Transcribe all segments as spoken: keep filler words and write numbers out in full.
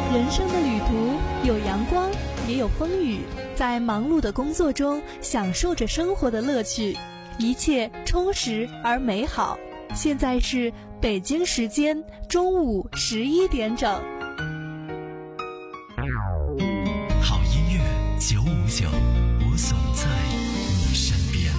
人生的旅途有阳光，也有风雨，在忙碌的工作中享受着生活的乐趣，一切充实而美好。现在是北京时间中午十一点整。 好音乐九五九，我总在你身边。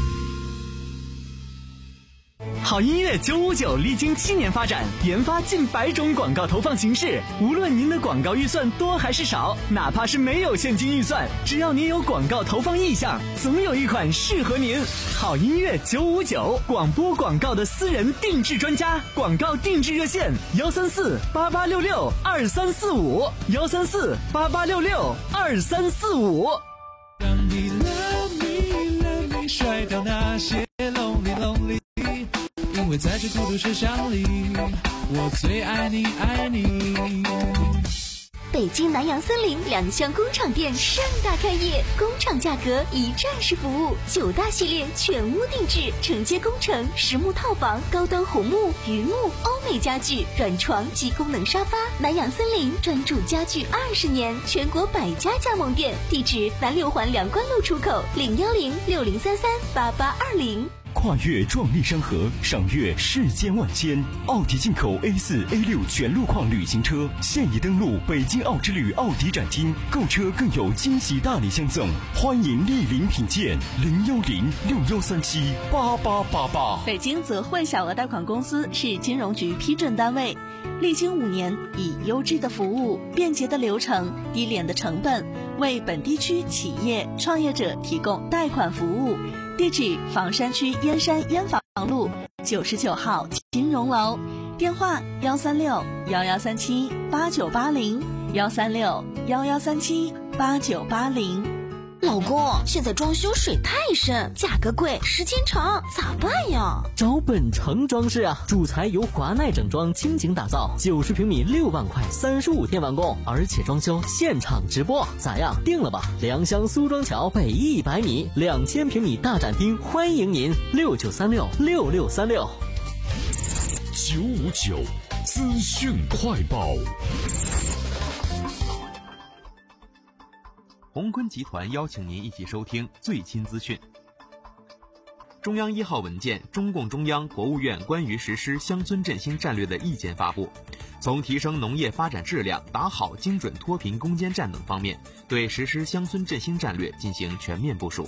好音乐九五九历经七年发展，研发近百种广告投放形式。无论您的广告预算多还是少，哪怕是没有现金预算，只要您有广告投放意向，总有一款适合您。好音乐九五九，广播广告的私人定制专家，广告定制热线幺三四八八六六二三四五幺三四八八六六二三四五。 让你 love me love me 甩掉那些 lonely lonely， 因为在这孤独车厢里，我最爱你爱你。 北京南洋森林两厢工厂店盛大开业，工厂价格一站式服务，九大系列全屋定制，承接工程、实木套房、高端红木、榆木、欧美家具、软床及功能沙发。南洋森林专注家具二十年，全国百家加盟店，地址南六环两关路出口，零幺零六零三三八八二零。 跨越壮丽山河，赏阅世间万千。奥迪进口 A 四 A 六 全路况旅行车现已登陆北京奥之旅奥迪展厅，购车更有惊喜大礼相赠，欢迎莅临品鉴。零幺零六幺三七八八八八。 北京泽汇小额贷款公司是金融局批准单位，历经五年，以优质的服务、便捷的流程、低廉的成本，为本地区企业创业者提供贷款服务。地址：房山区燕山燕房路九十九号金融楼，电话：幺三六幺幺三七八九八零幺三六幺幺三七八九八零。 老公，现在装修水太深，价格贵，时间长，咋办呀？ 找本城装饰啊，主材由华奈整装倾情打造，九十平米六万块，三十五天完工，而且装修现场直播，咋样？定了吧？良乡苏庄桥北一百米，两千平米大展厅，欢迎您，六九三六六六三六。 九五九资讯快报。 宏坤集团邀请您一起收听最新资讯。中央一号文件，中共中央、国务院关于实施乡村振兴战略的意见发布，从提升农业发展质量、打好精准脱贫攻坚战等方面，对实施乡村振兴战略进行全面部署。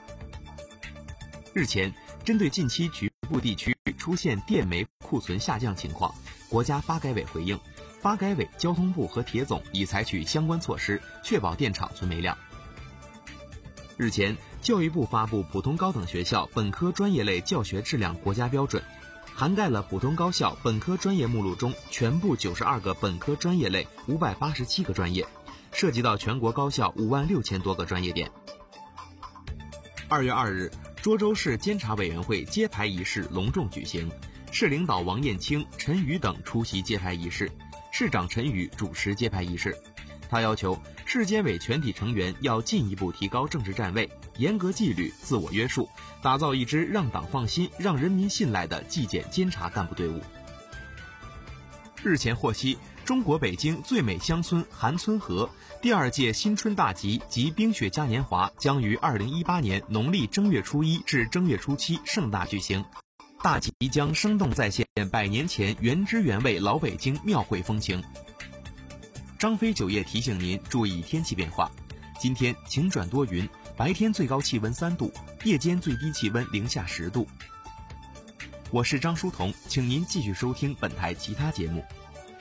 日前，针对近期局部地区出现电煤库存下降情况，国家发改委回应，发改委、交通部和铁总已采取相关措施，确保电厂存煤量。日前，教育部发布普通高等学校本科专业类教学质量国家标准，涵盖了普通高校本科专业目录中全部九十二个本科专业类五百八十七个专业，涉及到全国高校五万六千多个专业点。二月二日，涿州市监察委员会揭牌仪式隆重举行，市领导王艳清、陈宇等出席揭牌仪式，市长陈宇主持揭牌仪式。他要求市监委全体成员要进一步提高政治站位，严格纪律、自我约束，打造一支让党放心、让人民信赖的纪检监察干部队伍。日前获悉，中国北京最美乡村韩村河第二届新春大集及冰雪嘉年华将于二零一八年农历正月初一至正月初七盛大举行。大集将生动再现百年前原汁原味老北京庙会风情。张飞酒业提醒您注意天气变化，今天晴转多云，白天最高气温三度，夜间最低气温零下十度。我是张书彤，请您继续收听本台其他节目。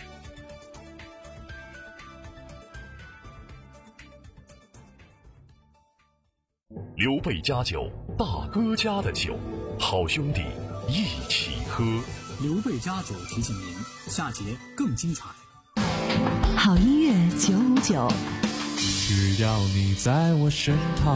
刘备家酒，大哥家的酒，好兄弟一起喝。 刘备家酒提醒您，下节更精彩。 好音乐九五九， 只要你在我身旁。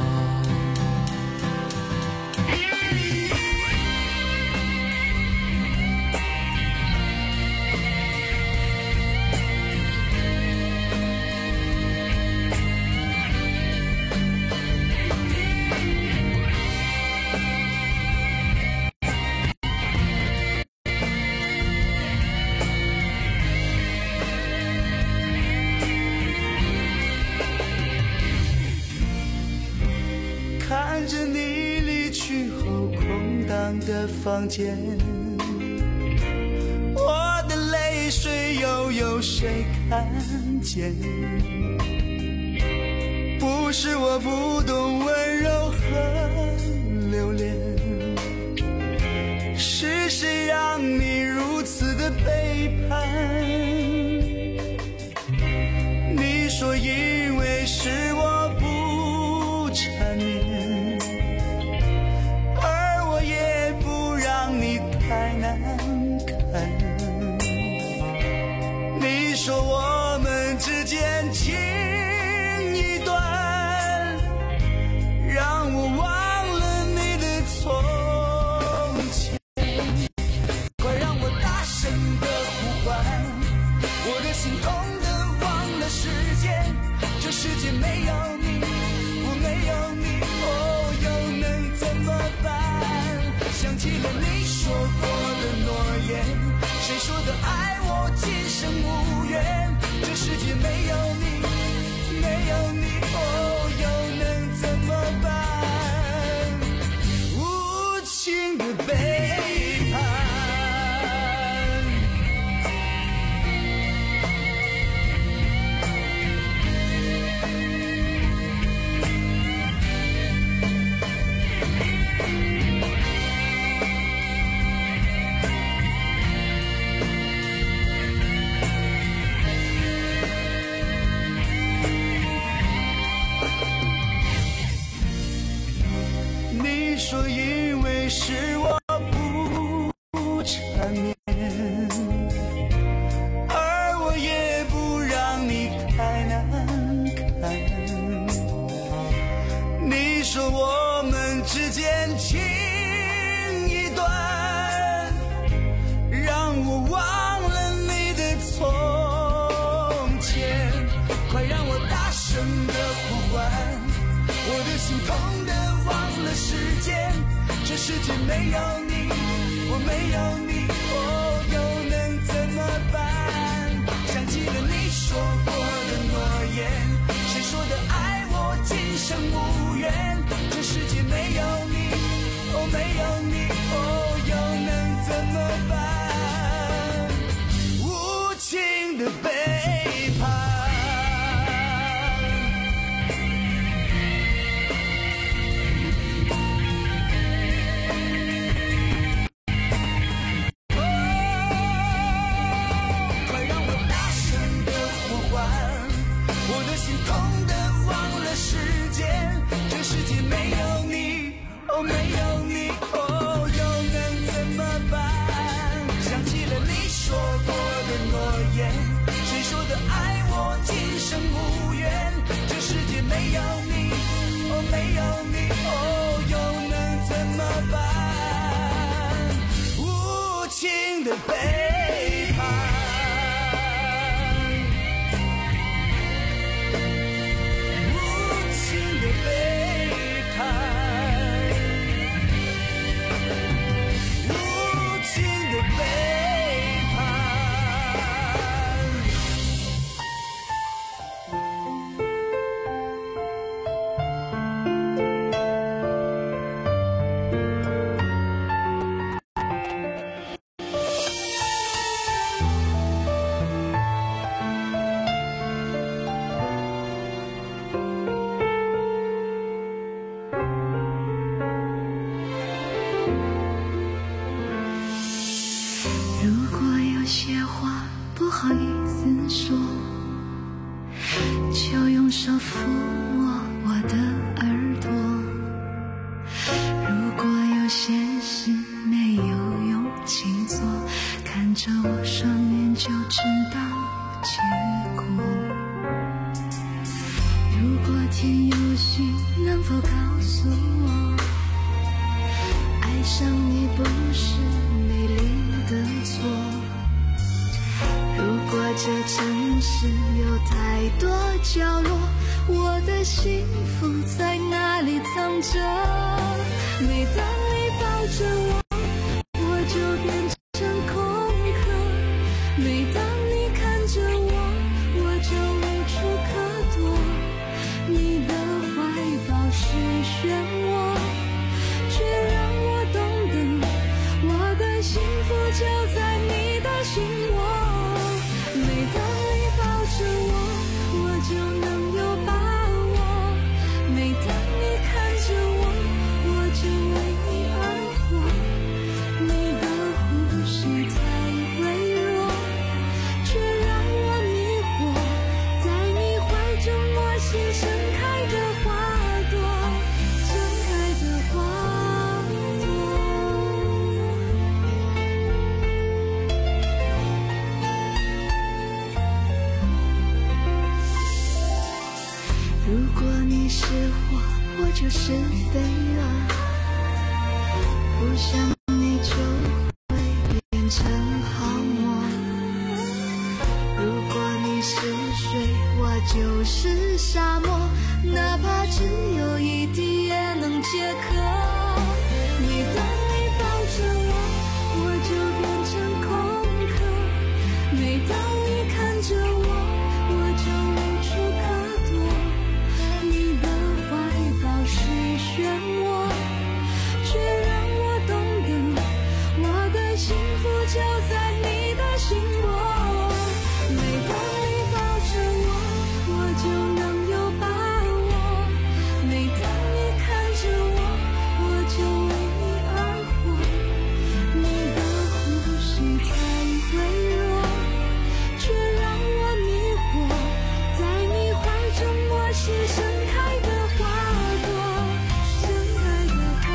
的房间，我的泪水又有谁看见？不是我不懂温柔和留恋，是谁让你如此的背叛？你说因为是我不缠绵，而我也不让你太难堪。你说我们之间情一段，让我忘了你的从前。快让我大声的呼唤，我的心痛的忘了时间，这世界没有你，我没有你，哦，又能怎么办？想起了你说过的诺言，谁说的爱我今生无缘？这世界没有你，没有你，哦，又能怎么办？无情的背叛。你说因为是我不缠绵，而我也不让你太难堪。你说我们之间情一段，让我忘了你的从前。快让我大声的呼唤，我的心痛的忘了时间，这世界没有你，我没有你，哦，又能怎么办？想起了你说过的诺言，谁说的爱我今生无缘？这世界没有你，哦，没有你，哦，又能怎么办？无情的背叛。哦，没有你，哦，又能怎么办？想起了你说过的诺言，谁说的爱我今生无缘？这世界没有你，哦，没有你，哦，又能怎么办？无情的背叛。 是漩涡，却让我懂得如果你是火，我就是飞蛾，不想你就会变成泡沫。如果你是水，我就是沙漠，哪怕只有一滴也能解渴。每当你抱着我，我就变成空壳，每当你看着我，我就无处可躲。你的怀抱是漩涡，却让我懂得，我的幸福就在你的心窝。每当你抱着我，我就能有把握，每当你看着我，我就为你而活。你的呼吸太微弱，却让我迷惑，在你怀中我是盛开的花朵，盛开的花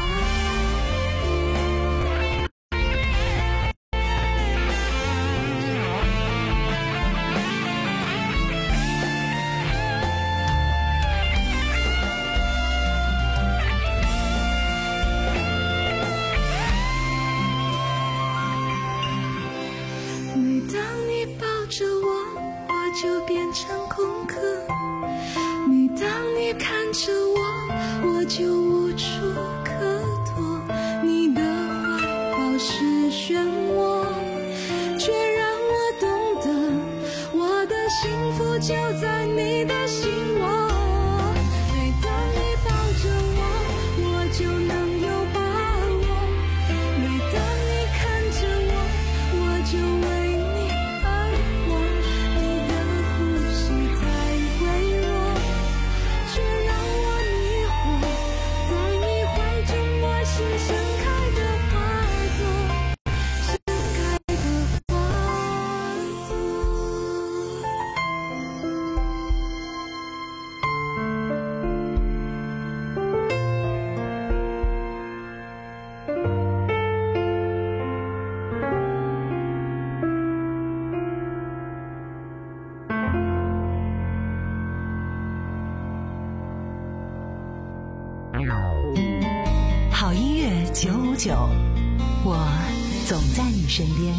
每当你抱着我，我就变成空壳，每当你看着我，我就无处可躲。你的怀抱是漩涡，却让我懂得，我的幸福就在你的心窝。每当你抱着我，我就能有把握，每当你看着我，我就为你而活。你的呼吸太微弱，却让我迷惑，在你怀中我是盛开的花朵，盛开的花朵。 好音乐九五九，我总在你身边。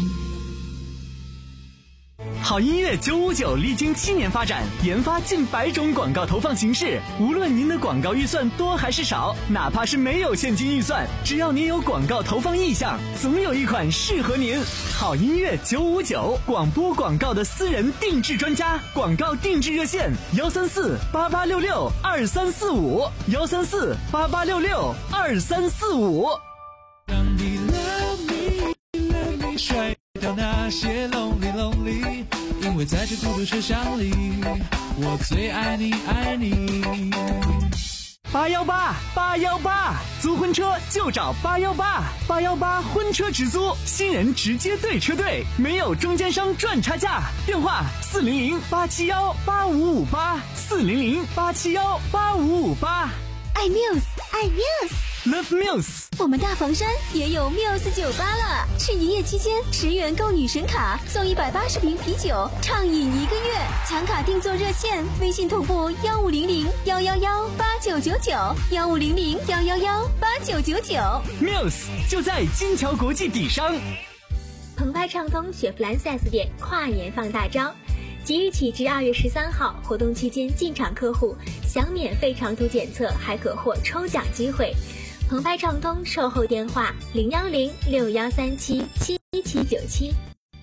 好音乐九五九历经七年发展，研发近百种广告投放形式。无论您的广告预算多还是少，哪怕是没有现金预算，只要您有广告投放意向，总有一款适合您。好音乐九五九，广播广告的私人定制专家，广告定制热线：幺三四八八六六二三四五，幺三四八八六六二三四五。 让你 love me love me 甩掉那些 lonely lonely， 因为在这孤独车厢里，我最爱你爱你。 八幺八八幺八，租婚车就找八幺八，八幺八婚车直租，新人直接对车队，没有中间商赚差价。电话四零零八七幺八五五八，四零零八七幺八五五八。 爱 Muse， 爱 Muse。Love Muse， 我们大房山也有 Muse 酒吧了。是营业期间，十元购女神卡送一百八十瓶啤酒，畅饮一个月。抢卡订座热线：微信同步幺五零零幺幺幺八九九九，幺五零零幺幺幺八九九九。 Muse 就在金桥国际底商。 澎湃畅通雪佛兰 四 S 店跨年放大招。即日起至二月十三号，活动期间进场客户享免费长途检测，还可获抽奖机会。澎湃畅通售后电话零幺零六幺三七七七九七。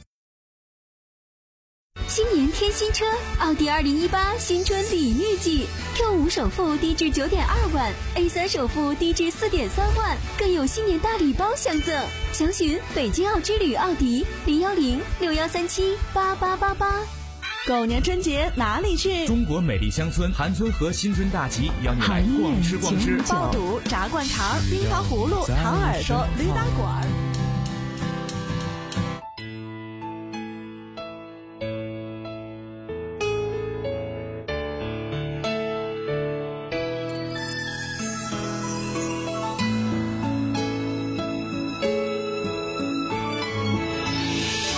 新年添新车，奥迪二零一八新春礼遇季 ，Q 五首付低至九点二万 ，A 三首付低至四点三万，更有新年大礼包相赠。详询北京奥之旅奥迪零幺零六幺三七八八八八。 狗年春节哪里去？ 中国美丽乡村韩村和新村大集邀你来逛吃逛吃， 爆肚、炸灌肠、冰糖葫芦、糖耳朵、驴打滚。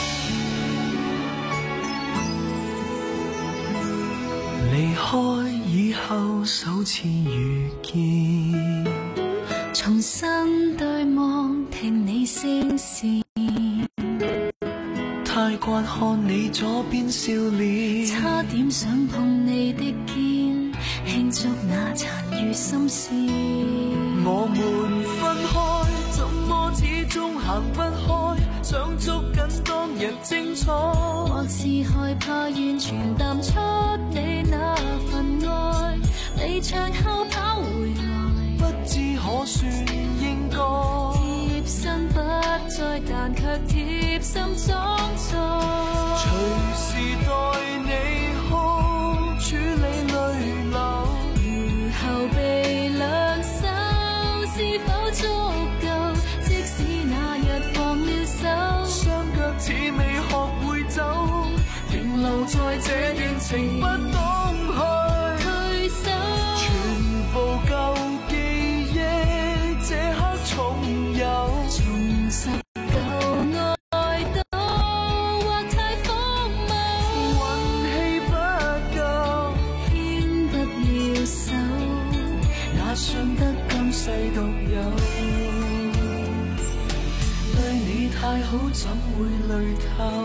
離開以後首次遇見， 重新對望，聽你聲線， 太慣看你左邊笑臉， 差點想碰你的肩，慶祝那殘餘心事。 我們分開，怎麼始終行不開，想捉緊當日精彩， 或是害怕完全淡出你那份愛，離場後跑回來， 不知可算應該貼身不再，但卻貼心裝載， 隨時待你好處理淚流， 如後備兩手是否足夠，即使那日放了手， 雙腳似未學會走，停留在這段情不懂去退手， 全部舊記憶這刻重遊， 重拾舊愛都或太荒謬， 運氣不夠牽不了手， 也算得今世獨有，對你太好怎會累透，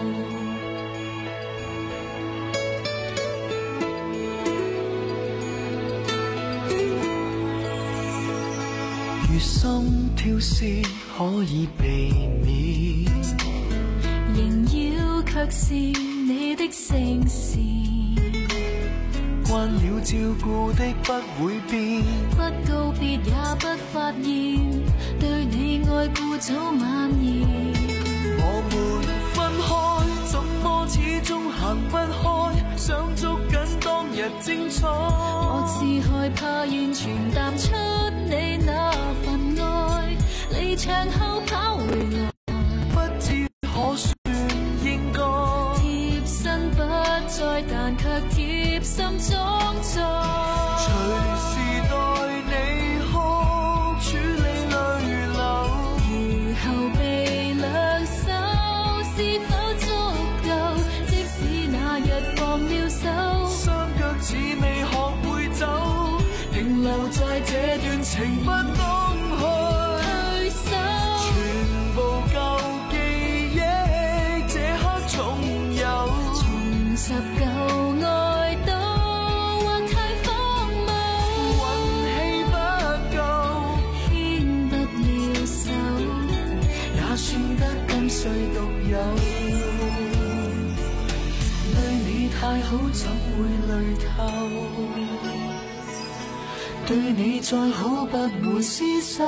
如心跳是可以避免， 縈繞卻是你的聲線， 慣了照顧的不會變， 不告別也不發現，對你愛故早蔓延。 我們分開，怎麼始終行不開，想捉緊當日精彩， 或是害怕完全淡出你那份愛，離場後跑回來， 不知可算應該貼身不再，但卻貼心裝載， 隨時待你好處理淚流， 如後備兩手是否足夠，即使那日放了手， 雙腳似未學會走，停留在這段情不懂去退手， 全部舊記憶這刻重遊， 重拾舊愛都或太荒謬， 運氣不夠牽不了手， 也算得今世獨有，對你太好怎會累透，對你再好不會廝守。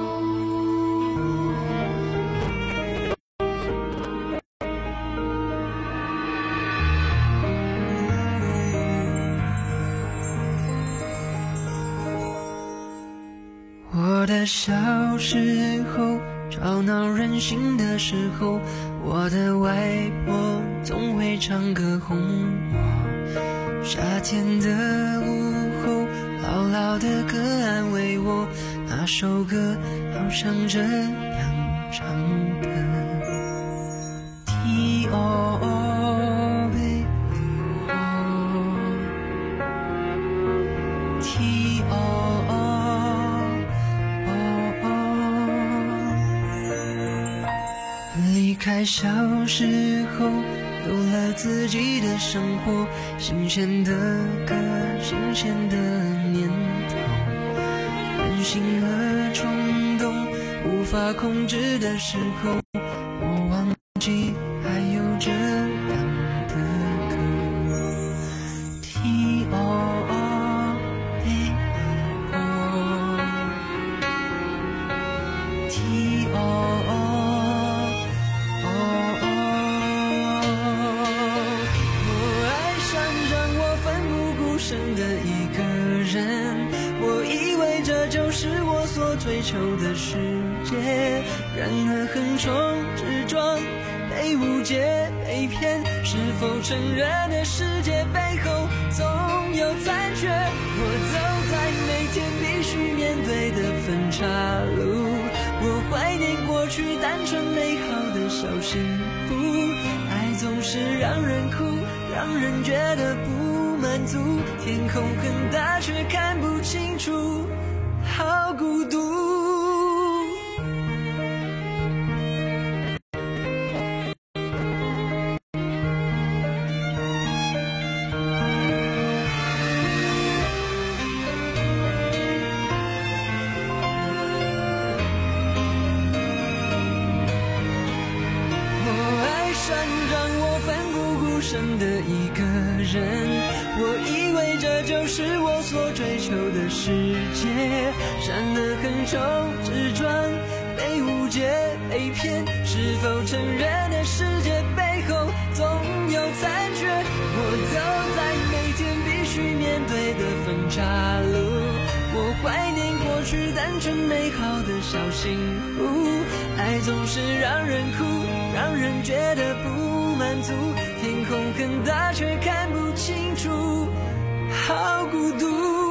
我的小时候，吵闹任性的时候，我的外婆总会唱歌哄我，夏天的午后，牢牢的歌安慰我，那首歌好像这样唱的 T O O B T O O， 离开小时候，有了自己的生活，新鲜的歌，新鲜的念头，任性和冲动无法控制的时候，我忘记还有这样的歌 T O O A O T O O我爱上让我奋不顾身的一个人，我以为这就是我所追求的世界，然而横冲直撞，被误解被骗，是否承认的世界背后总有残缺，我走在每天必须面对的分岔路，我怀念过去单纯美好的小幸福，爱总是让人哭，让人觉得不满足，天空很大却看不清楚，好孤独。 的一个人，我以为这就是我所追求的世界，善得很重，执着被误解被骗，是否承认的世界背后总有残缺，我走在每天必须面对的分岔路，我怀念过去单纯美好的小幸福，爱总是让人哭，让人觉得不满足，天空很大却看不清楚，好孤独。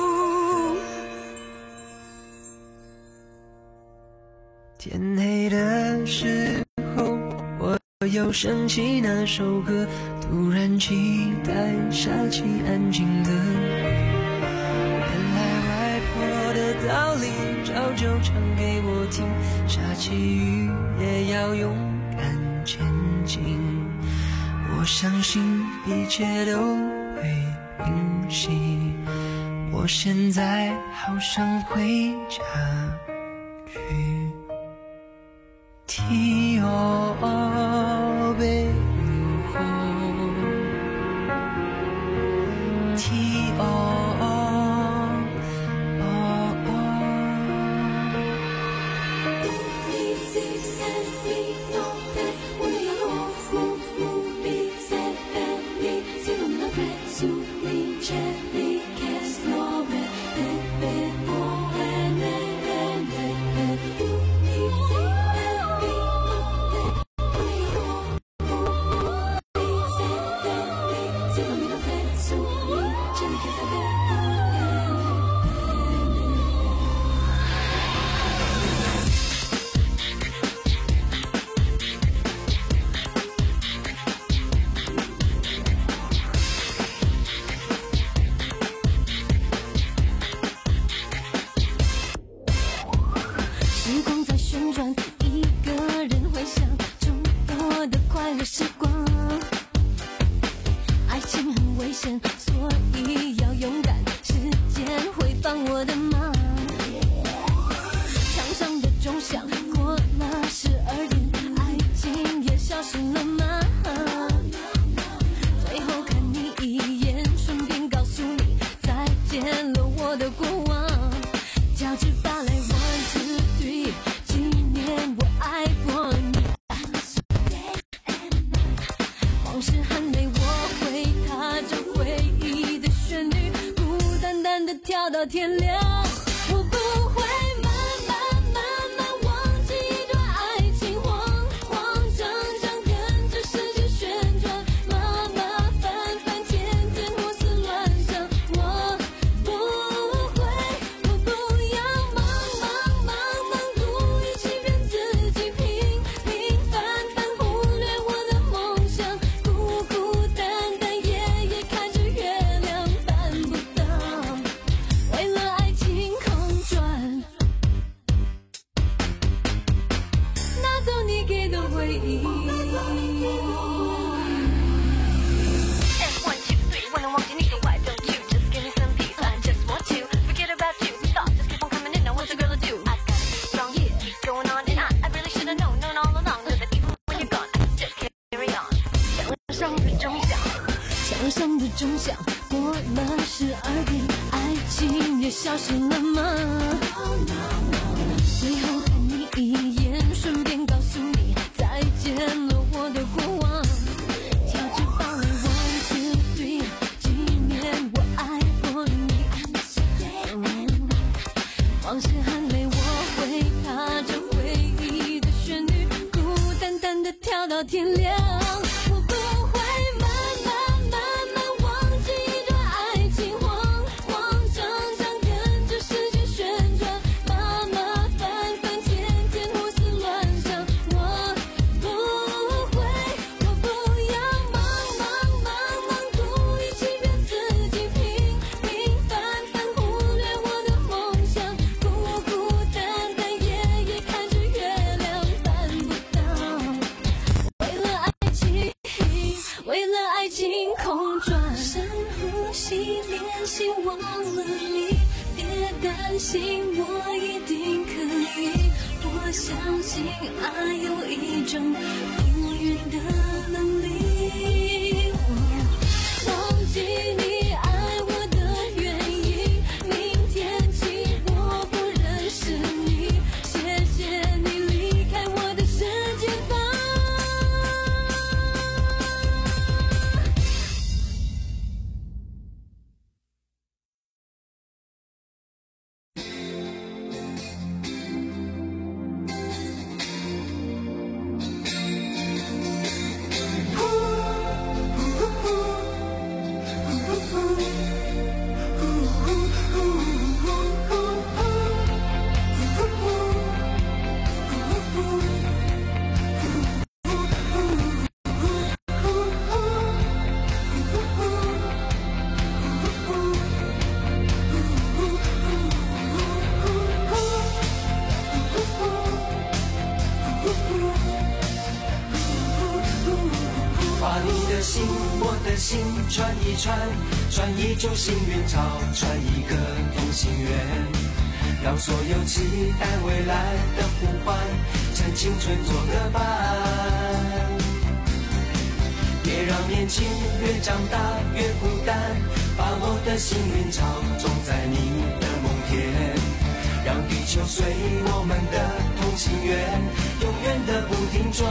天黑的时候，我又想起那首歌，突然期待下起安静的雨。原来外婆的道理早就唱给我听，下起雨也要勇敢前进。我相信一切都会平息，我现在好想回家去。天黑背后，天黑。 跳到天亮，我不会慢慢慢慢忘记一段爱情，慌慌张张跟着世界旋转，麻麻烦烦天天胡思乱想。我不会，我不要忙忙忙忙故意欺骗自己，平平凡凡忽略我的梦想，孤孤单单夜夜看着月亮办不到。为了爱情空转，拿走你给的回忆。And one two three， 我能忘记你的 Why don't you just give me some peace? I just want to forget about you. Thoughts just keep on coming in. Now what's a girl to do? I gotta be strong, yeah. Keep going on and on. I really should have known, known all along that even when you're gone, I still carry on. 墙上的钟响，墙上的钟响，过了十二点。爱情也消失了吗？最后看你一眼，顺便告诉你再见了我的过往。跳支芭蕾 one two three， 纪念我爱过你。嗯，往事含泪，我会踏着回忆的旋律，孤单单的跳到天亮。我不会慢慢慢慢忘记一段爱情，慌慌张张跟着世界旋转，麻麻烦烦天天胡思乱想。我不会，我不要忙忙忙忙故意欺骗自己， 以联系忘了你，别担心，我一定可以。我相信爱有一种复原的能力。忘记你爱我的原因，明天起我不认识你。谢谢你离开我的世界吧。 把你的心，我的心串一串，串一株幸运草，串一个同心圆，让所有期待未来的呼唤，趁青春做个伴。别让年轻越长大越孤单，把我的幸运草种在你的梦田，让地球随我们的同心圆，永远的不停转。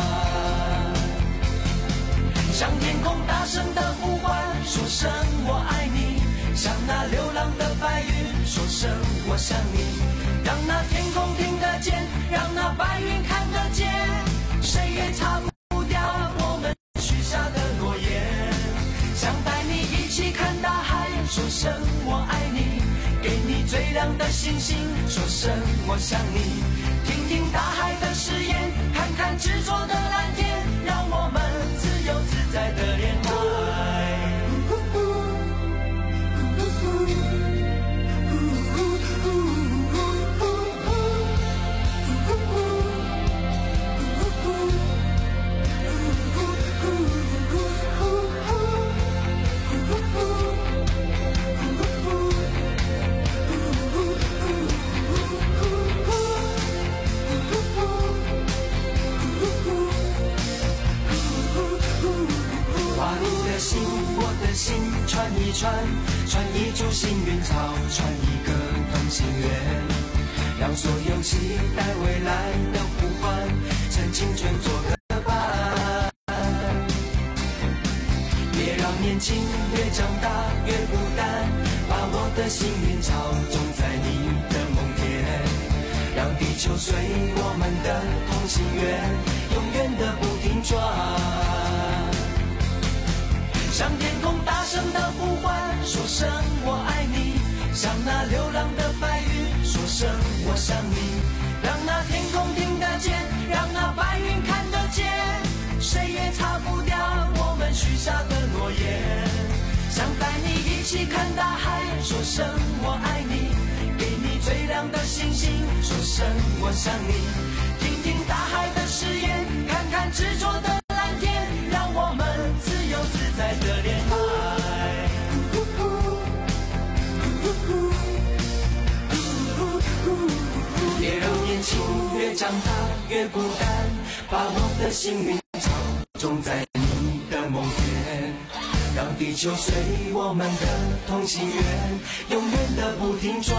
向天空大声的呼唤，说声我爱你；向那流浪的白云说声我想你。让那天空听得见，让那白云看得见，谁也擦不掉我们许下的诺言。想带你一起看大海，说声我爱你；给你最亮的星星，说声我想你。听听大海的誓言，看看执着的蓝天，让我们自由自在的恋爱。心，我的心串一串，串一株幸运草，串一个同心圆，让所有期待未来的呼唤，趁青春做个伴。别让年轻越长大越孤单，把我的幸运草种在你的梦田，让地球随我们的同心圆，永远的不停转。向天空大声的呼唤，说声我爱你；向那流浪的白云说声我想你。让那天空听得见，让那白云看得见，谁也擦不掉我们许下的诺言。想带你一起看大海，说声我爱你；给你最亮的星星，说声我想你。听听大海的誓言，看看执着的蓝天，让我们自由自在的恋爱。别让年轻越长大越孤单，把我的幸运草种在你的梦田，让地球随我们的同心圆，永远的不停转。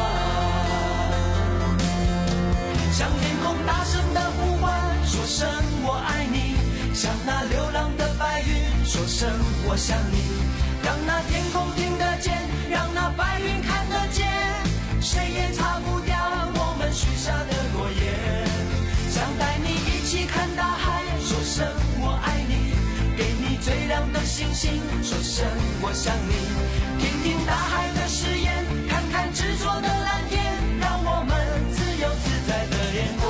向天空大声的呼唤，说声我爱你；向那流浪的白云说声我想你。让那天空听得见，让那白云看得见，谁也擦不掉我们许下的诺言。想带你一起看大海，说声我爱你；给你最亮的星星，说声我想你。听听大海的誓言，看看执着的蓝天，让我们自由自在的恋爱。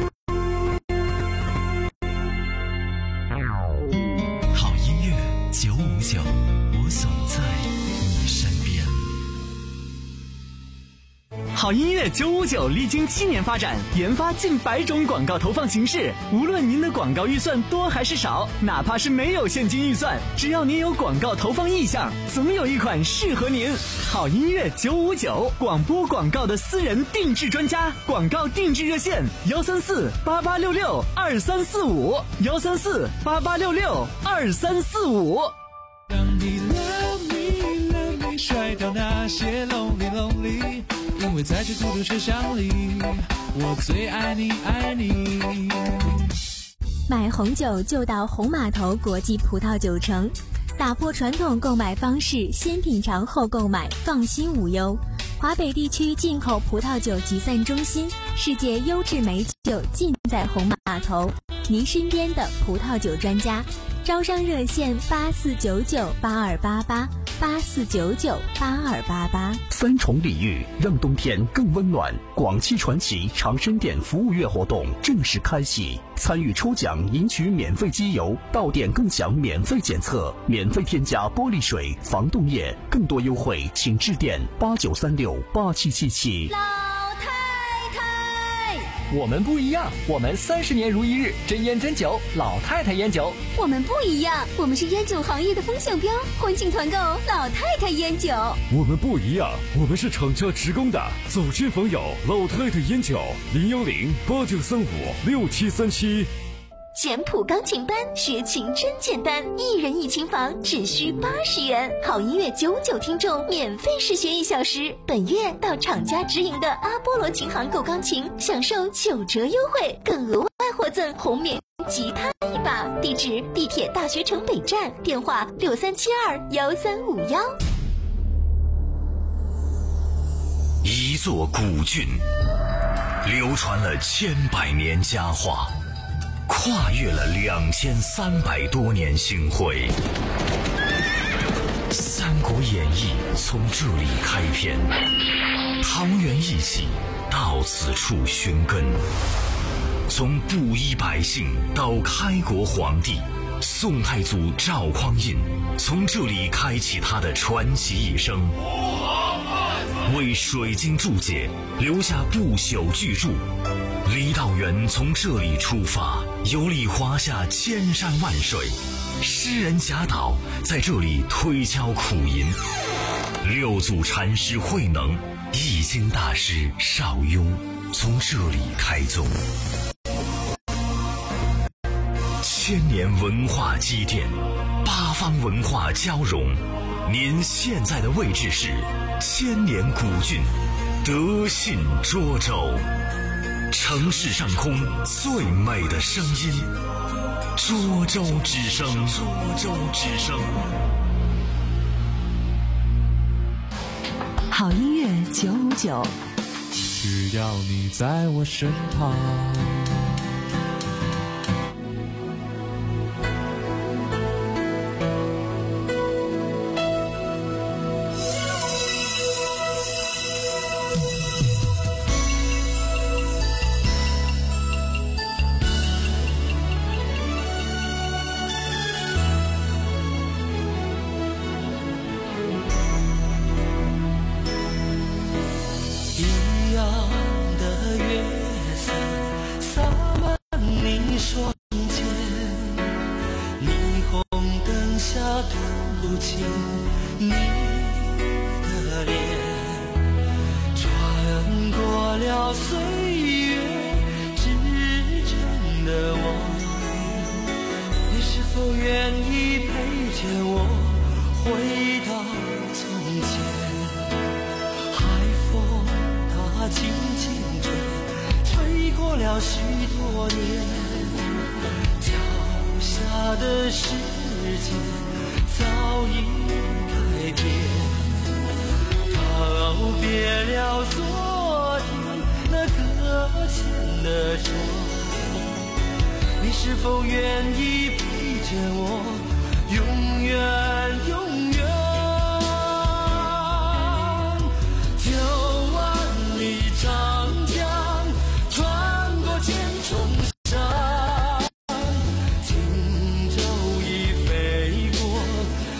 好音乐九好音乐九五九历经七年发展，研发近百种广告投放形式。无论您的广告预算多还是少，哪怕是没有现金预算，只要您有广告投放意向，总有一款适合您。好音乐九五九，广播广告的私人定制专家，广告定制热线：幺三四八八六六二三四五，幺三四八八六六二三四五。 让你 love me love me 甩掉那些 lonely lonely， 因为在这孤独车厢里，我最爱你爱你。 买红酒就到红码头国际葡萄酒城，打破传统购买方式，先品尝后购买，放心无忧。华北地区进口葡萄酒集散中心，世界优质美酒尽在红码头，您身边的葡萄酒专家。招商热线八四九九八二八八八四九九八二八八。 三重礼遇让冬天更温暖。广汽传祺长生店服务月活动正式开启，参与抽奖赢取免费机油，到店更享免费检测，免费添加玻璃水、防冻液，更多优惠请致电八九三六八七七七。 我们不一样，我们三十年如一日，真烟真酒，老太太烟酒。 我们不一样，我们是烟酒行业的风向标，欢庆团购老太太烟酒。 我们不一样，我们是厂家职工的，走亲访友，老太太烟酒，零幺零八九三五六七三七。 简谱钢琴班，学琴真简单，一人一琴房只需八十元，好音乐九九听众免费试学一小时。本月到厂家直营的阿波罗琴行购钢琴，享受九折优惠，更额外获赠红棉吉他一把。地址：地铁大学城北站，电话六三七二幺三五幺。 一座古郡，流传了千百年佳话。跨越了两千三百多年星辉，《三国演义》从这里开篇，桃园义气到此处寻根，从布衣百姓到开国皇帝，宋太祖赵匡胤从这里开启他的传奇一生，为水晶注解留下不朽巨著。李道元从这里出发，游历华夏千山万水，诗人贾岛在这里推敲苦吟，六祖禅师慧能、易经大师邵雍从这里开宗。千年文化积淀，八方文化交融，您现在的位置是千年古郡德信涿州。城市上空最美的声音，涿州之声。涿州之声。 好音乐九五九， 只要你在我身旁。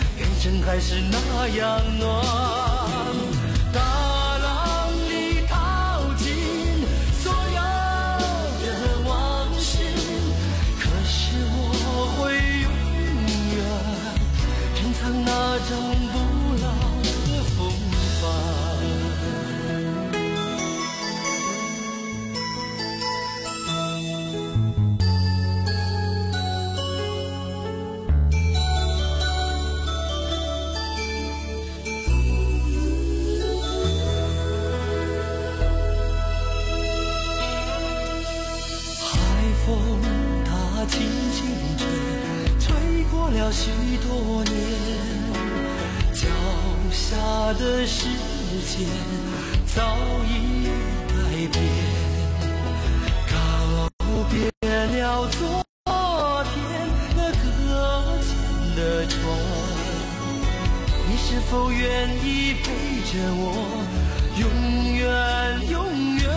还是那样暖，大浪里踏许多年，脚下的世界早已改变，告别了昨天那搁浅的船，你是否愿意陪着我永远永远？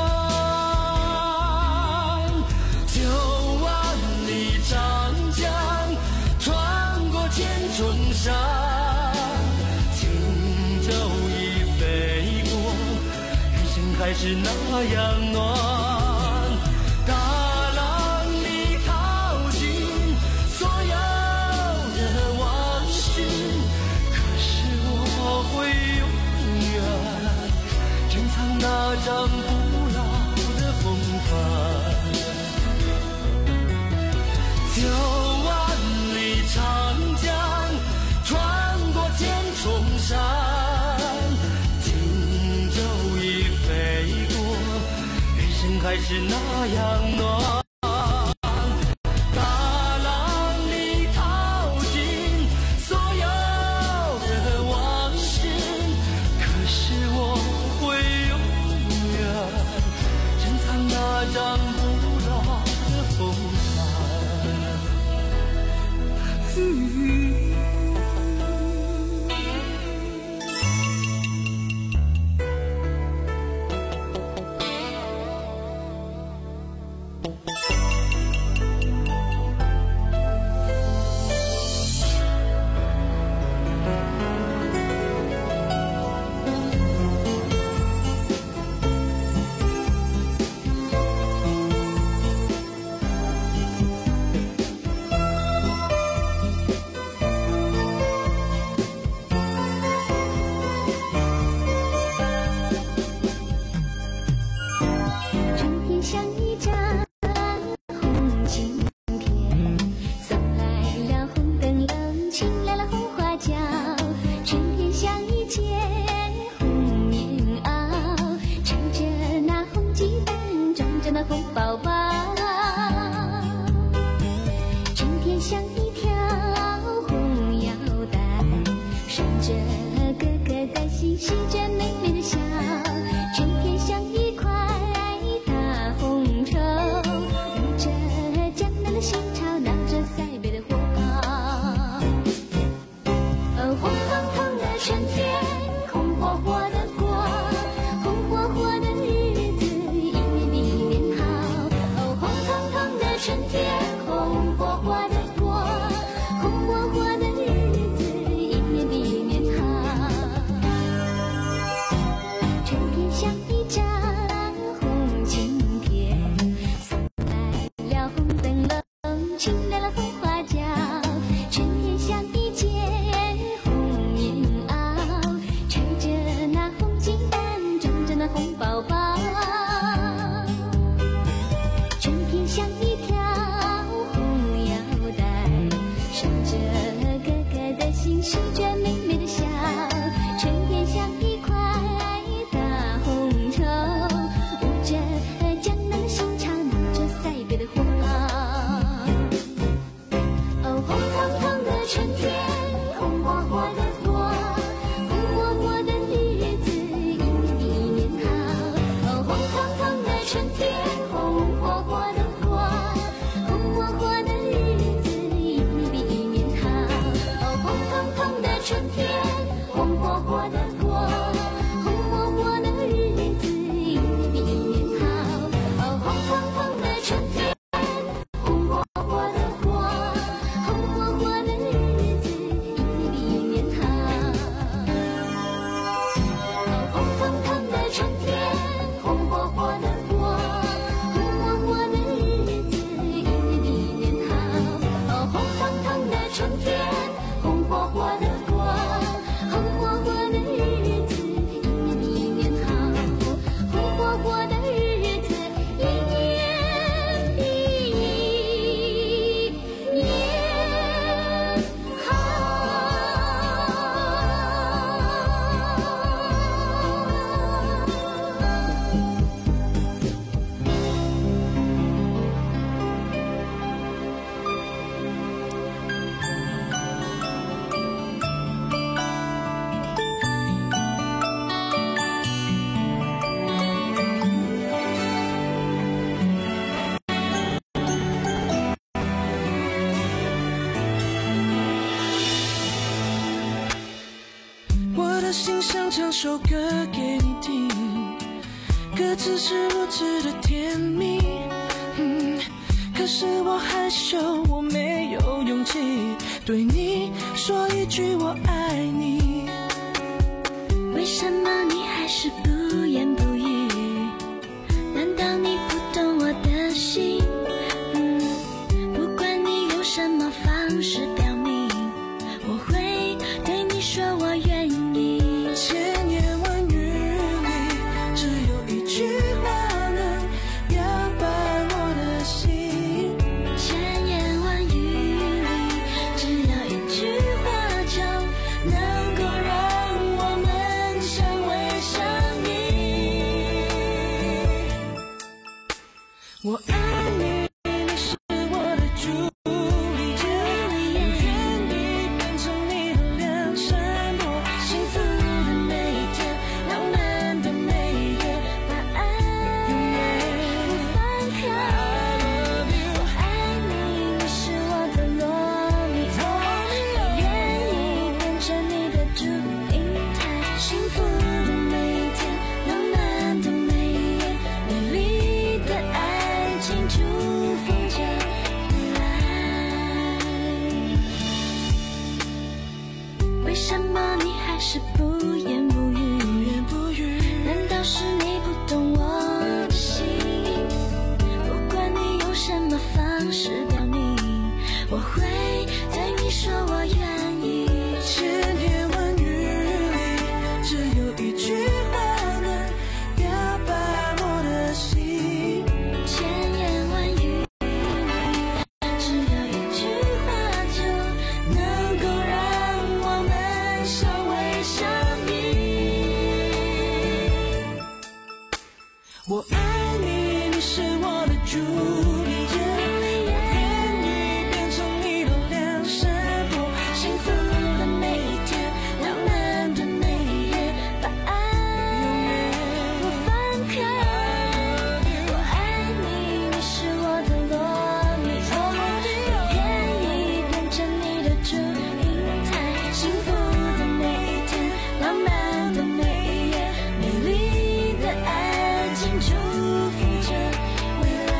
九万里长江穿过千重山，轻舟已飞过，人生还是那样暖。大浪里淘尽所有的往事，可是我会永远珍藏那张不老的风帆。九万里长江穿过千重山，轻舟已飞过，人生还是那样暖。大浪里淘尽所有的往事，可是我会永远珍藏那张不老的风帆。嗯的心想唱首歌给你听，歌词是如此的甜蜜，嗯，可是我害羞，我没有勇气对你说一句我爱你。 为什么你还是不言不语？难道你不懂我的心？嗯，不管你用什么方式表明，我会对你说我愿意。 千言万语里，只有一句话能摇摆我的心。 千言万语里，只要一句话就能够让我们相偎相依。 我爱你，你是我的朱丽叶，我愿意变成你的梁山伯，幸福的每一天，浪漫的每一夜，把爱永远不放开。 我爱你，你是我的罗密欧，我愿意变成你的祝英台，幸福的每一天，浪漫的每一夜，美丽的爱情祝福着未来。为什么你还是不言不语？难道是你不懂我的心？不管你用什么方式表明，我会对你说我愿意。 千言万语里，只有一句话能摇摆我的心。 千言万语里，只有一句话就能够让我们相偎相依。 我爱你，你是我的朱丽叶，我愿意变成你的梁山伯， 幸福的每一天，浪漫的每一夜，把爱永远不放开。我爱你，你是我的罗密欧，我愿意变成你的祝英台，幸福的每一天，浪漫的每一夜，美丽的爱情祝福着未来。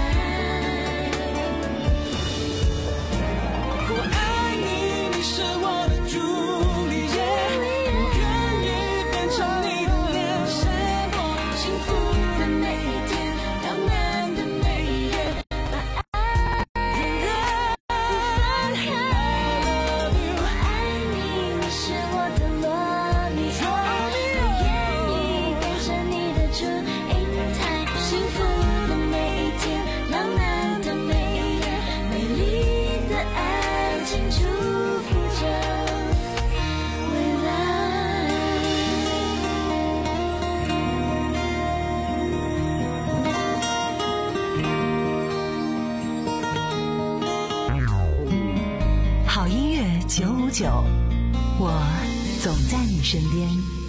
我爱你，你是我的朱丽叶，我愿意变成你的梁山伯， 幸福的每一天，浪漫的每一夜，把爱永远不放开。我爱你，你是我的罗密欧，我愿意变成你的祝英台，幸福的每一天，浪漫的每一夜，美丽的爱情祝福着未来。 好音乐九五九，我总在你身边。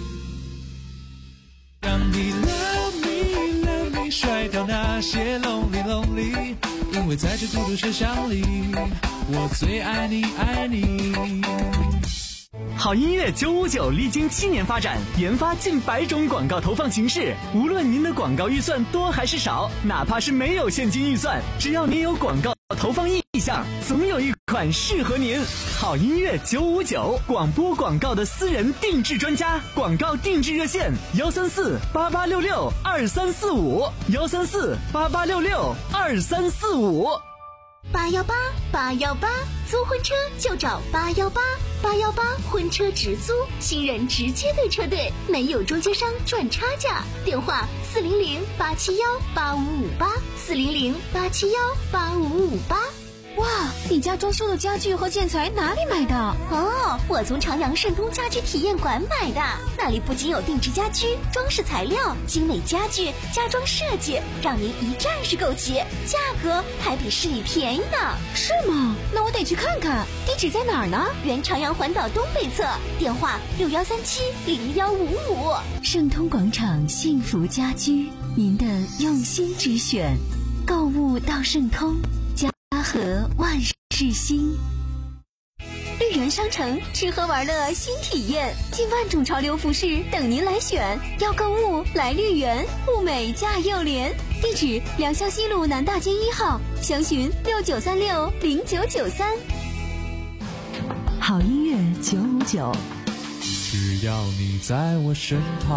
让你 love me love me 甩掉那些 lonely lonely， 因为在这孤独世上里，我最爱你爱你。 好音乐九五九历经七年发展，研发近百种广告投放形式。无论您的广告预算多还是少，哪怕是没有现金预算，只要您有广告投放意向，总有一款适合您。好音乐九五九，广播广告的私人定制专家，广告定制热线：幺三四八八六六二三四五，幺三四八八六六二三四五。 八幺八八幺八，租婚车就找八幺八八幺八婚车直租，新人直接对车队，没有中间商赚差价。电话四零零八七幺八五五八，四零零八七幺八五五八。 哇，你家装修的家具和建材哪里买的？ 哦，我从长阳盛通家居体验馆买的，那里不仅有定制家居、装饰材料、精美家具、家装设计，让您一站式购齐，价格还比市里便宜呢。 是吗？那我得去看看。地址在哪儿呢？ 原长阳环岛东北侧，电话六幺三七零幺五五。 盛通广场幸福家居，您的用心之选，购物到盛通，家和万事兴。 绿园商城吃喝玩乐新体验，近万种潮流服饰等您来选。要购物来绿园，物美价又廉。地址：良乡西路南大街一号，详询六九三六零九九三。 好音乐九五九， 只要你在我身旁。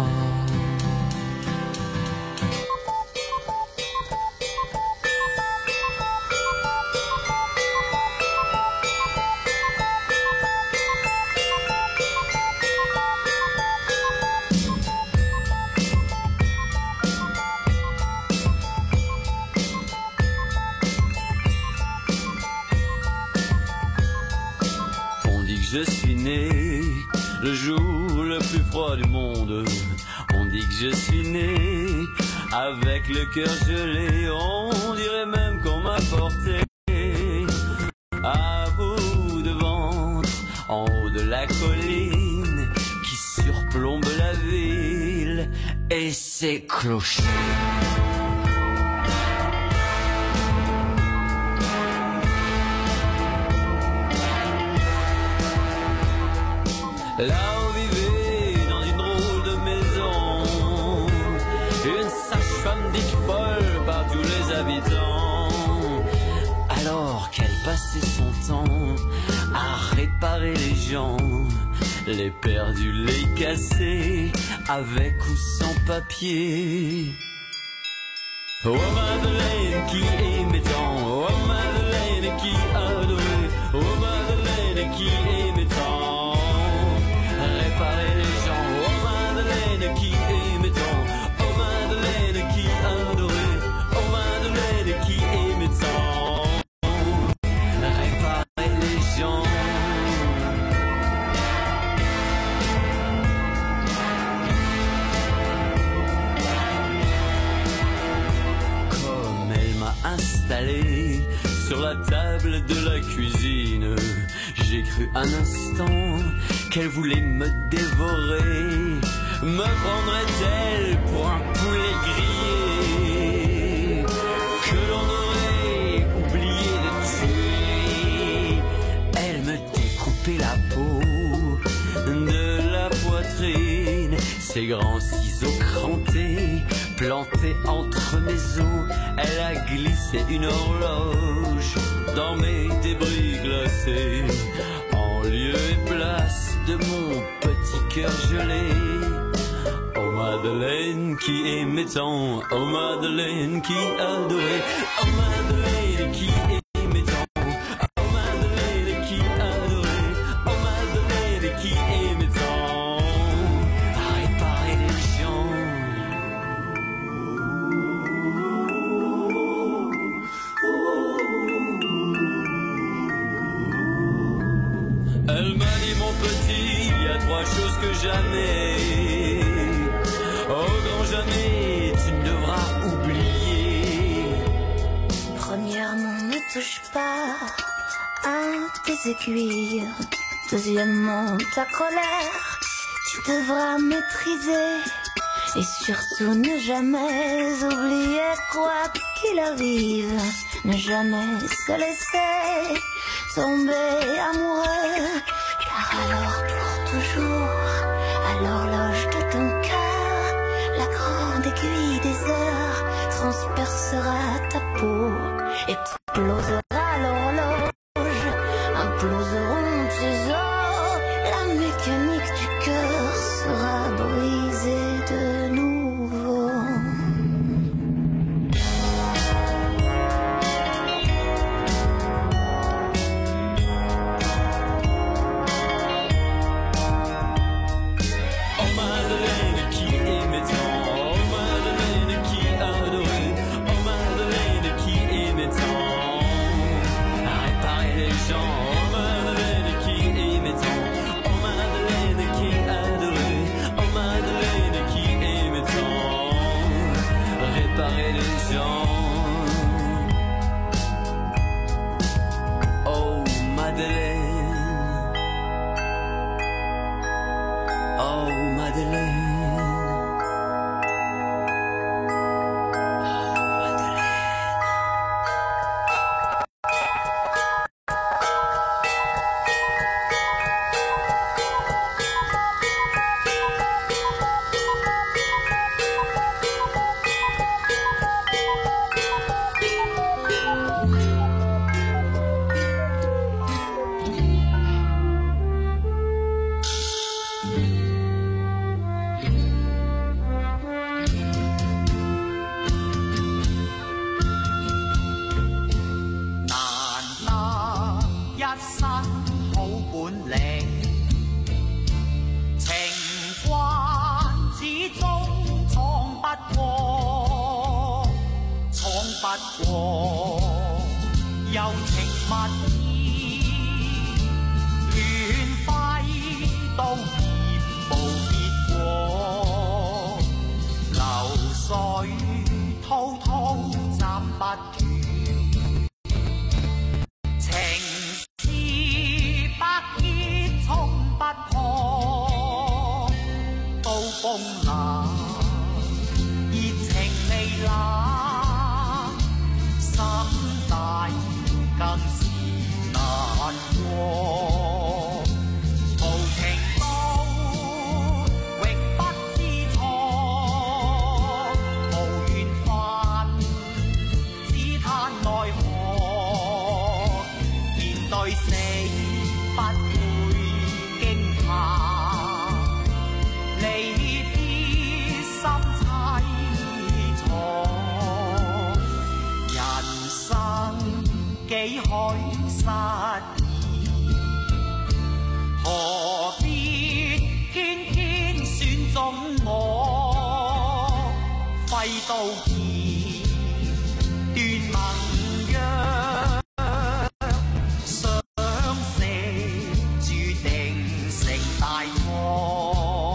Je suis né le jour le plus froid du monde. On dit que je suis né avec le cœur gelé. On dirait même qu'on m'a porté à bout de ventre en haut de la colline qui surplombe la ville et ses clochers. Là on vivait dans une drôle de maison, une sage-femme dite folle par tous les habitants. Alors qu'elle passait son temps à réparer les gens, les perdus, les cassés, avec ou sans papier. Oh Madeleine qui aimait tant, oh Madeleine qui adorait, oh Madeleine qui aimait tant. Réparer les gens, oh Madeleine qui aimait tant, oh Madeleine qui adorait, oh Madeleine qui aimait tant. Réparer les gens. Comme elle m'a installé sur la table de la cuisine, j'ai cru un instant qu'elle voulait me dévorer. Me prendrait-elle pour un poulet grillé que l'on aurait oublié de tuer? Elle me découpait la peau de la poitrine, ses grands ciseaux crantés plantés entre mes os. Elle a glissé une horloge dans mes débris glacés, en lieu et place de mon petit cœur gelé. Oh Madeleine qui aimait tant, oh Madeleine qui adorait, oh Madeleine qui aimait tant, oh Madeleine qui adorait, oh Madeleine qui aimait tant. À réparer les gens. Elle m'a dit mon petit, il y a trois choses que jamais, oh grand jamais, tu ne devras oublier. Premièrement, ne touche pas à tes aiguilles. Deuxièmement, ta colère, tu devras maîtriser. Et surtout, ne jamais oublier quoi qu'il arrive. Ne jamais se laisser tomber amoureux, car alors pour toujours, à l'horloge de ton cœur, la grande aiguille des heures transpercera ta peau, explosera l'horloge, imploseront tes os, la mécanique du cœur sera brisée de nouveau. Madeleine qui adorait, oh Madeleine qui aimait tant. 過，柔情蜜意，亂揮都嫌無結果，流水滔滔斬不斷，情絲不結衝不破，刀鋒冷，熱情未冷，心大更是難過，無情到永不知錯，無緣分只嘆奈何，面對死不會驚怕，離別心凄楚，人生幾許失意，何必偏偏選中我，揮刀劍斷盟約，相識注定成大錯。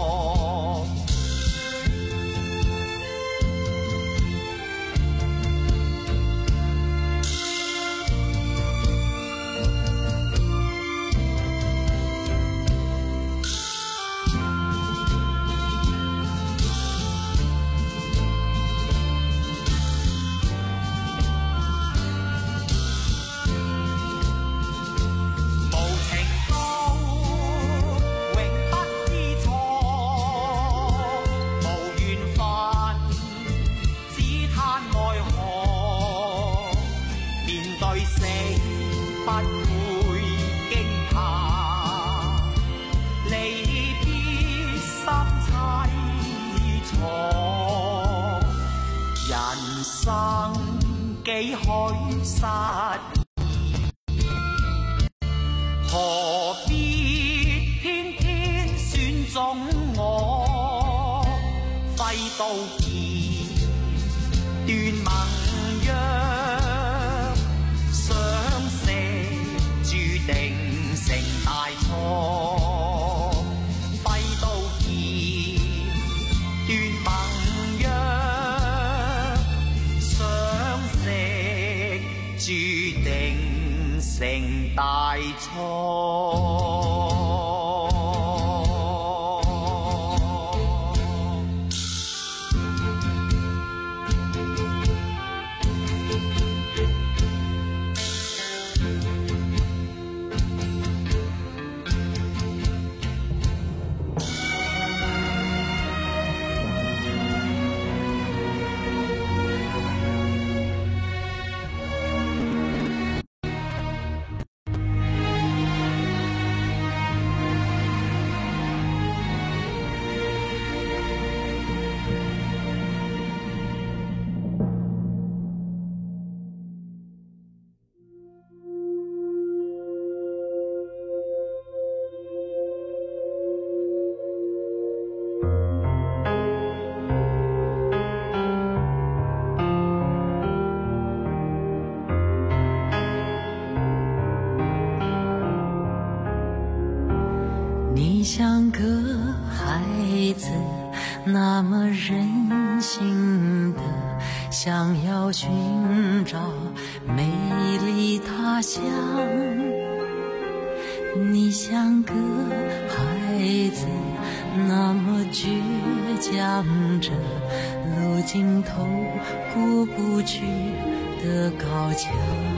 生幾許失意，何必偏偏選中我，揮刀劍斷盟約，相識注定成大錯，揮刀劍斷盟約，注定成大錯。 你像个孩子，那么任性的想要寻找美丽他乡。你像个孩子，那么倔强着路尽头过不去的高墙。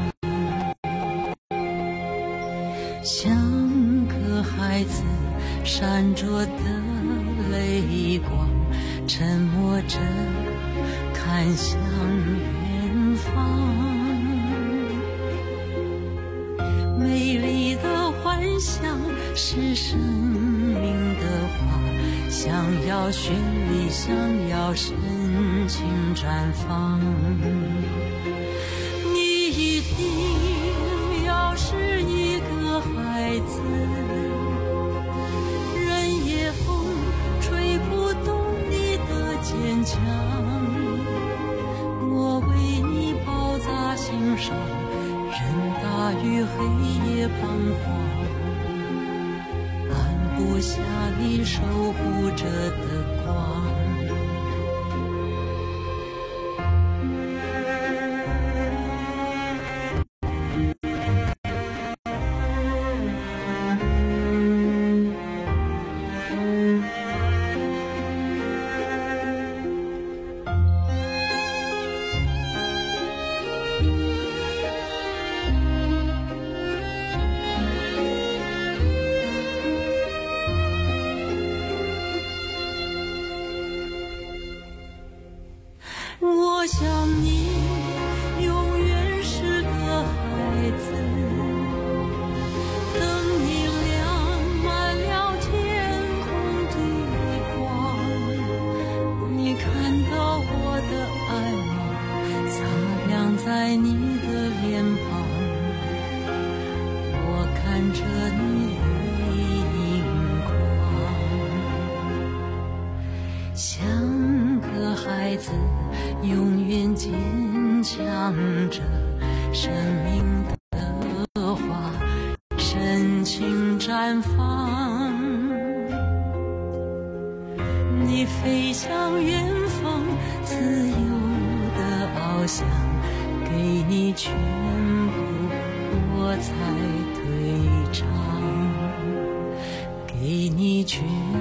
像个孩子闪着的泪光，沉默着看向远方。美丽的幻想是生命的花，想要绚丽，想要深情绽放。你一定要是一个孩子，任夜风吹不动你的坚强，我为你包扎留下你守护着的光。我想你永远是个孩子，等你亮满了天空的光，你看到我的爱吗？擦亮在你的脸庞，我看着你的荧光，像个孩子永远坚强着，生命的花深情绽放。你飞向远方，自由的翱翔，给你全部我才退场，给你全